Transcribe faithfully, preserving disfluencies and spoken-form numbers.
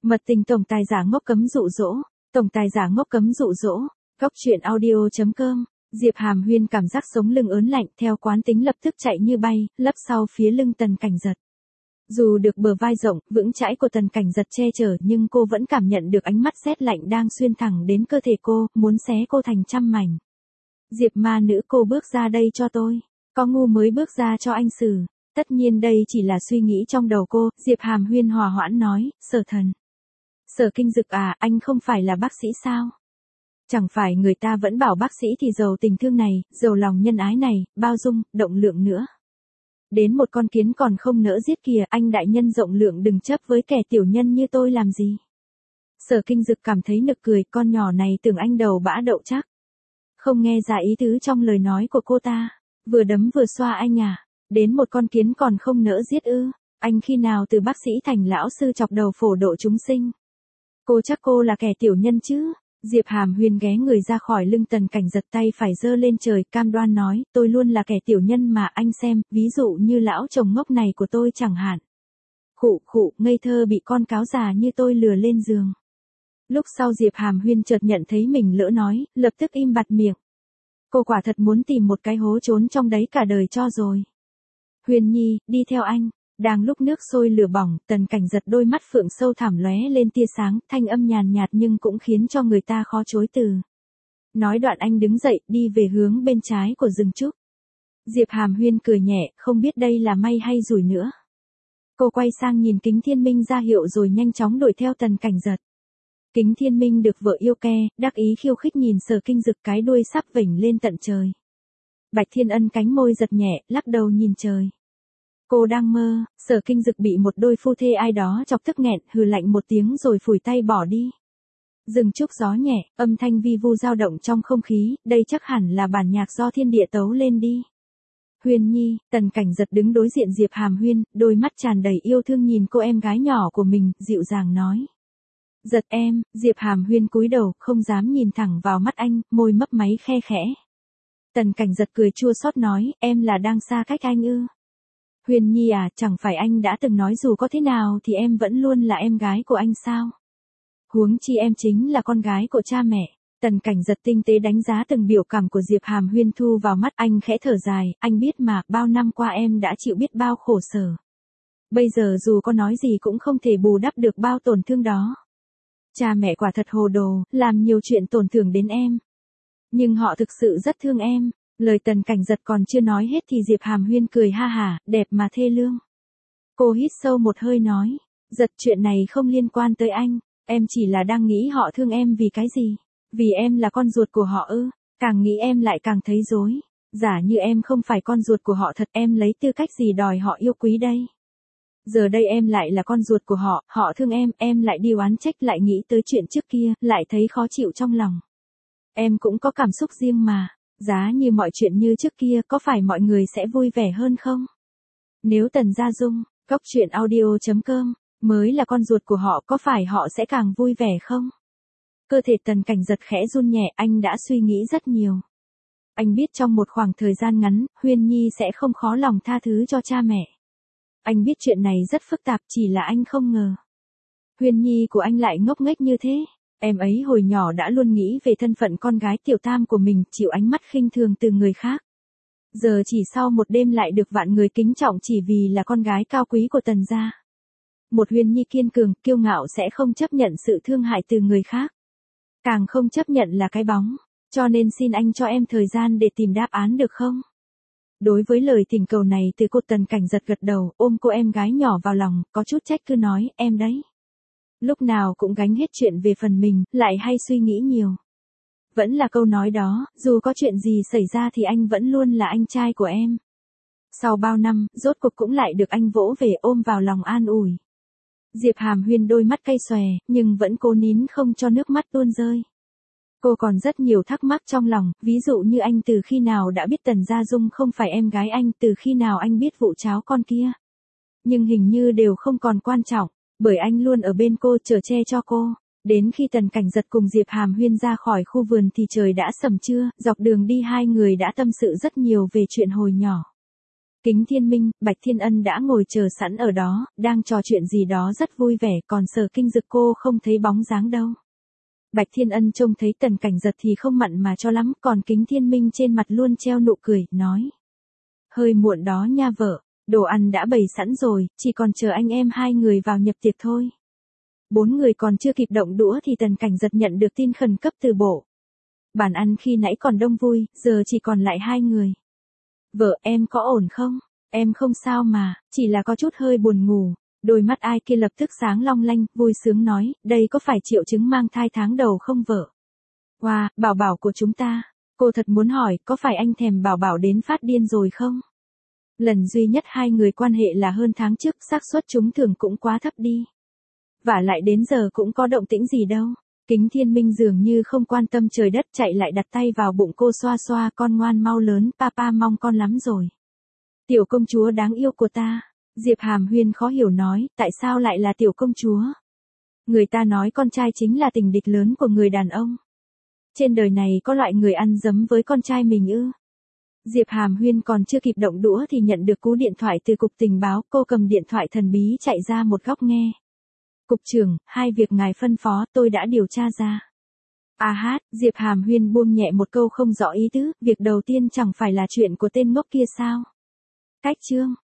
Mật tình tổng tài giả ngốc cấm dụ dỗ, tổng tài giả ngốc cấm dụ dỗ, góc truyện audio chấm com. Diệp Hàm Huyên cảm giác sống lưng ớn lạnh, theo quán tính lập tức chạy như bay, lấp sau phía lưng Tần Cảnh Giật. Dù được bờ vai rộng, vững chãi của Tần Cảnh Giật che chở, nhưng cô vẫn cảm nhận được ánh mắt rét lạnh đang xuyên thẳng đến cơ thể cô, muốn xé cô thành trăm mảnh. Diệp ma nữ, cô bước ra đây cho tôi, có ngu mới bước ra cho anh xử. Tất nhiên đây chỉ là suy nghĩ trong đầu cô, Diệp Hàm Huyên hòa hoãn nói, Sở Thần. Sở Kinh Dực à, anh không phải là bác sĩ sao? Chẳng phải người ta vẫn bảo bác sĩ thì giàu tình thương này, giàu lòng nhân ái này, bao dung, động lượng nữa. Đến một con kiến còn không nỡ giết kìa, anh đại nhân rộng lượng đừng chấp với kẻ tiểu nhân như tôi làm gì. Sở Kinh Dực cảm thấy nực cười, con nhỏ này tưởng anh đầu bã đậu chắc. Không nghe ra ý tứ trong lời nói của cô ta, vừa đấm vừa xoa anh à, đến một con kiến còn không nỡ giết ư, anh khi nào từ bác sĩ thành lão sư chọc đầu phổ độ chúng sinh. Cô chắc cô là kẻ tiểu nhân chứ. Diệp Hàm Huyên ghé người ra khỏi lưng Tần Cảnh Giật, tay phải giơ lên trời, cam đoan nói, tôi luôn là kẻ tiểu nhân mà, anh xem, ví dụ như lão chồng ngốc này của tôi chẳng hạn. Khụ khụ, ngây thơ bị con cáo già như tôi lừa lên giường. Lúc sau Diệp Hàm Huyên chợt nhận thấy mình lỡ nói, lập tức im bặt miệng. Cô quả thật muốn tìm một cái hố trốn trong đấy cả đời cho rồi. Huyên Nhi, đi theo anh. Đang lúc nước sôi lửa bỏng, Tần Cảnh Giật đôi mắt phượng sâu thẳm lóe lên tia sáng, thanh âm nhàn nhạt nhưng cũng khiến cho người ta khó chối từ. Nói đoạn anh đứng dậy, đi về hướng bên trái của rừng trúc. Diệp Hàm Huyên cười nhẹ, không biết đây là may hay rủi nữa. Cô quay sang nhìn Kính Thiên Minh ra hiệu rồi nhanh chóng đuổi theo Tần Cảnh Giật. Kính Thiên Minh được vợ yêu ke, đắc ý khiêu khích nhìn Sở Kinh Dực, cái đuôi sắp vểnh lên tận trời. Bạch Thiên Ân cánh môi giật nhẹ, lắc đầu nhìn trời. Cô đang mơ. Sở Kinh Dực bị một đôi phu thê ai đó chọc tức nghẹn, hừ lạnh một tiếng rồi phủi tay bỏ đi. Rừng trúc gió nhẹ, âm thanh vi vu dao động trong không khí, đây chắc hẳn là bản nhạc do thiên địa tấu lên đi. Huyên Nhi, Tần Cảnh Giật đứng đối diện Diệp Hàm Huyên, đôi mắt tràn đầy yêu thương nhìn cô em gái nhỏ của mình, dịu dàng nói. Giật em. Diệp Hàm Huyên cúi đầu, không dám nhìn thẳng vào mắt anh, môi mấp máy khe khẽ. Tần Cảnh Giật cười chua xót nói, em là đang xa cách anh ư? Huyên Nhi à, chẳng phải anh đã từng nói dù có thế nào thì em vẫn luôn là em gái của anh sao? Huống chi em chính là con gái của cha mẹ. Tần Cảnh Giật tinh tế đánh giá từng biểu cảm của Diệp Hàm Huyên thu vào mắt, anh khẽ thở dài, anh biết mà, bao năm qua em đã chịu biết bao khổ sở. Bây giờ dù có nói gì cũng không thể bù đắp được bao tổn thương đó. Cha mẹ quả thật hồ đồ, làm nhiều chuyện tổn thương đến em. Nhưng họ thực sự rất thương em. Lời Tần Cảnh Giật còn chưa nói hết thì Diệp Hàm Huyên cười ha hả, đẹp mà thê lương. Cô hít sâu một hơi nói, Giật, chuyện này không liên quan tới anh, em chỉ là đang nghĩ họ thương em vì cái gì? Vì em là con ruột của họ ư? Càng nghĩ em lại càng thấy dối. Giả như em không phải con ruột của họ thật, em lấy tư cách gì đòi họ yêu quý đây? Giờ đây em lại là con ruột của họ, họ thương em, em lại đi oán trách, lại nghĩ tới chuyện trước kia, lại thấy khó chịu trong lòng. Em cũng có cảm xúc riêng mà. Giá như mọi chuyện như trước kia, có phải mọi người sẽ vui vẻ hơn không? Nếu Tần Gia Dung, góc truyện audio chấm com, mới là con ruột của họ, có phải họ sẽ càng vui vẻ không? Cơ thể Tần Cảnh Giật khẽ run nhẹ, anh đã suy nghĩ rất nhiều. Anh biết trong một khoảng thời gian ngắn, Huyên Nhi sẽ không khó lòng tha thứ cho cha mẹ. Anh biết chuyện này rất phức tạp, chỉ là anh không ngờ. Huyên Nhi của anh lại ngốc nghếch như thế. Em ấy hồi nhỏ đã luôn nghĩ về thân phận con gái tiểu tam của mình, chịu ánh mắt khinh thường từ người khác. Giờ chỉ sau một đêm lại được vạn người kính trọng chỉ vì là con gái cao quý của Tần gia. Một Huyên Nhi kiên cường, kiêu ngạo sẽ không chấp nhận sự thương hại từ người khác. Càng không chấp nhận là cái bóng. Cho nên xin anh cho em thời gian để tìm đáp án được không? Đối với lời thỉnh cầu này từ cô, Tần Cảnh Giật gật đầu, ôm cô em gái nhỏ vào lòng, có chút trách cứ nói, em đấy. Lúc nào cũng gánh hết chuyện về phần mình, lại hay suy nghĩ nhiều. Vẫn là câu nói đó, dù có chuyện gì xảy ra thì anh vẫn luôn là anh trai của em. Sau bao năm, rốt cuộc cũng lại được anh vỗ về ôm vào lòng an ủi. Diệp Hàm Huyên đôi mắt cay xòe, nhưng vẫn cố nín không cho nước mắt tuôn rơi. Cô còn rất nhiều thắc mắc trong lòng, ví dụ như anh từ khi nào đã biết Tần Gia Dung không phải em gái anh, từ khi nào anh biết vụ cháo con kia. Nhưng hình như đều không còn quan trọng. Bởi anh luôn ở bên cô, chở che cho cô. Đến khi Tần Cảnh Giật cùng Diệp Hàm Huyên ra khỏi khu vườn thì trời đã sầm trưa, dọc đường đi hai người đã tâm sự rất nhiều về chuyện hồi nhỏ. Kính Thiên Minh, Bạch Thiên Ân đã ngồi chờ sẵn ở đó, đang trò chuyện gì đó rất vui vẻ, còn Sở Kinh Dực cô không thấy bóng dáng đâu. Bạch Thiên Ân trông thấy Tần Cảnh Giật thì không mặn mà cho lắm, còn Kính Thiên Minh trên mặt luôn treo nụ cười, nói. Hơi muộn đó nha vợ, đồ ăn đã bày sẵn rồi, chỉ còn chờ anh em hai người vào nhập tiệc thôi. Bốn người còn chưa kịp động đũa thì Tần Cảnh Giật nhận được tin khẩn cấp từ bộ. Bàn ăn khi nãy còn đông vui, giờ chỉ còn lại hai người. Vợ, em có ổn không? Em không sao mà, chỉ là có chút hơi buồn ngủ. Đôi mắt ai kia lập tức sáng long lanh, vui sướng nói, đây có phải triệu chứng mang thai tháng đầu không vợ? Wow, bảo bảo của chúng ta. Cô thật muốn hỏi, có phải anh thèm bảo bảo đến phát điên rồi không? Lần duy nhất hai người quan hệ là hơn tháng trước, xác suất chúng thường cũng quá thấp đi. Và lại đến giờ cũng có động tĩnh gì đâu. Kính Thiên Minh dường như không quan tâm trời đất, chạy lại đặt tay vào bụng cô xoa xoa, con ngoan mau lớn, papa mong con lắm rồi. Tiểu công chúa đáng yêu của ta. Diệp Hàm Huyên khó hiểu nói, tại sao lại là tiểu công chúa? Người ta nói con trai chính là tình địch lớn của người đàn ông. Trên đời này có loại người ăn dấm với con trai mình ư? Diệp Hàm Huyên còn chưa kịp động đũa thì nhận được cú điện thoại từ cục tình báo, cô cầm điện thoại thần bí chạy ra một góc nghe. Cục trưởng, hai việc ngài phân phó tôi đã điều tra ra. À hát, Diệp Hàm Huyên buông nhẹ một câu không rõ ý tứ, việc đầu tiên chẳng phải là chuyện của tên ngốc kia sao? Cách chương.